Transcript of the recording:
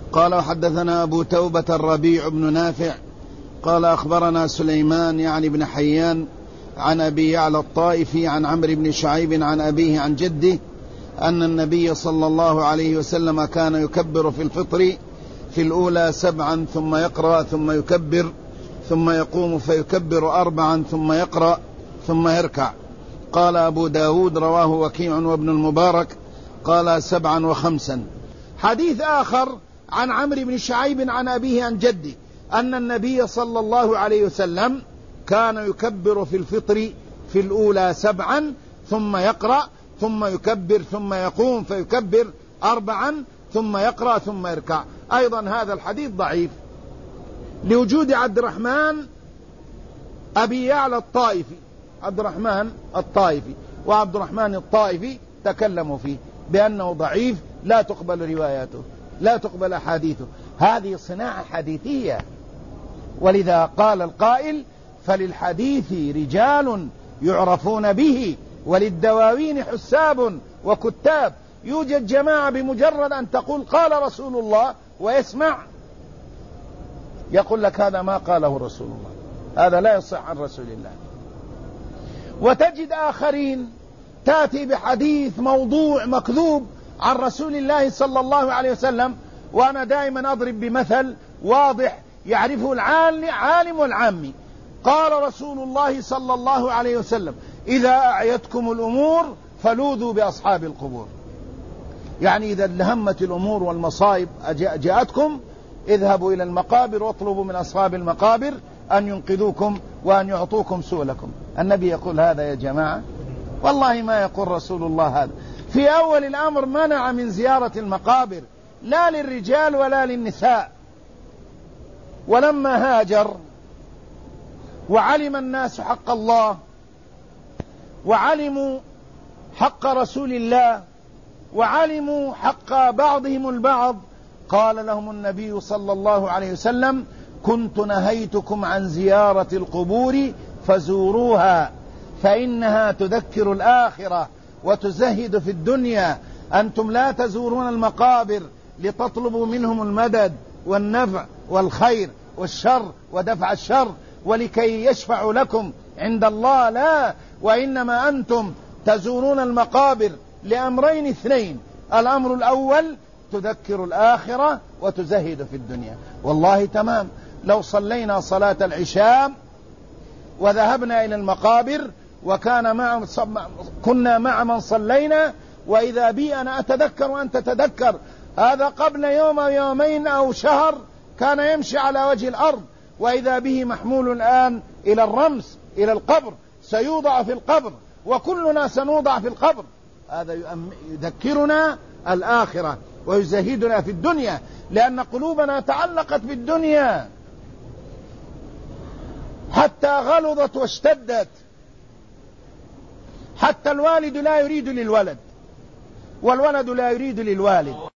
قال وحدثنا أبو توبة الربيع بن نافع قال أخبرنا سليمان يعني بن حيان عن أبي يعلى الطائفي عن عمرو بن شعيب عن أبيه عن جده أن النبي صلى الله عليه وسلم كان يكبر في الفطر في الأولى 7 ثم يقرأ ثم يكبر ثم يقوم فيكبر 4 ثم يقرأ ثم يركع. قال أبو داود رواه وكيع وابن المبارك قال 7 و5. حديث آخر عن عمرو بن شعيب عن أبيه عن جده أن النبي صلى الله عليه وسلم كان يكبر في الفطر في الأولى 7 ثم يقرأ ثم يكبر ثم يقوم فيكبر 4 ثم يقرأ ثم يركع. أيضا هذا الحديث ضعيف لوجود عبد الرحمن أبي يعلى الطائفي، عبد الرحمن الطائفي، وعبد الرحمن الطائفي تكلموا فيه بأنه ضعيف لا تقبل رواياته لا تقبل أحاديثه. هذه صناعة حديثية، ولذا قال القائل فللحديث رجال يعرفون به وللدواوين حساب وكتاب. يوجد جماعة بمجرد أن تقول قال رسول الله ويسمع يقول لك هذا ما قاله رسول الله، هذا لا يصح عن رسول الله. وتجد آخرين تأتي بحديث موضوع مكذوب عن رسول الله صلى الله عليه وسلم. وأنا دائما أضرب بمثل واضح يعرفه العالم والعامي. قال رسول الله صلى الله عليه وسلم إذا أعيتكم الأمور فلوذوا بأصحاب القبور. يعني إذا لهمت الأمور والمصائب جاءتكم اذهبوا إلى المقابر واطلبوا من أصحاب المقابر أن ينقذوكم وأن يعطوكم سؤلكم. النبي يقول هذا يا جماعة؟ والله ما يقول رسول الله هذا. في أول الأمر منع من زيارة المقابر لا للرجال ولا للنساء. ولما هاجر وعلم الناس حق الله وعلموا حق رسول الله وعلموا حق بعضهم البعض قال لهم النبي صلى الله عليه وسلم كنت نهيتكم عن زيارة القبور فزوروها فإنها تذكر الآخرة وتزهد في الدنيا. أنتم لا تزورون المقابر لتطلبوا منهم المدد والنفع والخير والشر ودفع الشر ولكي يشفعوا لكم عند الله، لا، وإنما أنتم تزورون المقابر لأمرين اثنين. الأمر الأول تذكر الآخرة وتزهد في الدنيا. والله تمام، لو صلينا صلاة العشاء وذهبنا إلى المقابر كنا مع من صلينا، وإذا بي أنا أتذكر وأنت تتذكر هذا قبل يوم أو يومين أو شهر كان يمشي على وجه الأرض، وإذا به محمول الآن إلى الرمس إلى القبر، سيوضع في القبر وكلنا سنوضع في القبر. هذا يذكرنا الآخرة ويزهدنا في الدنيا، لأن قلوبنا تعلقت بالدنيا حتى غلظت واشتدت، حتى الوالد لا يريد للولد والولد لا يريد للوالد.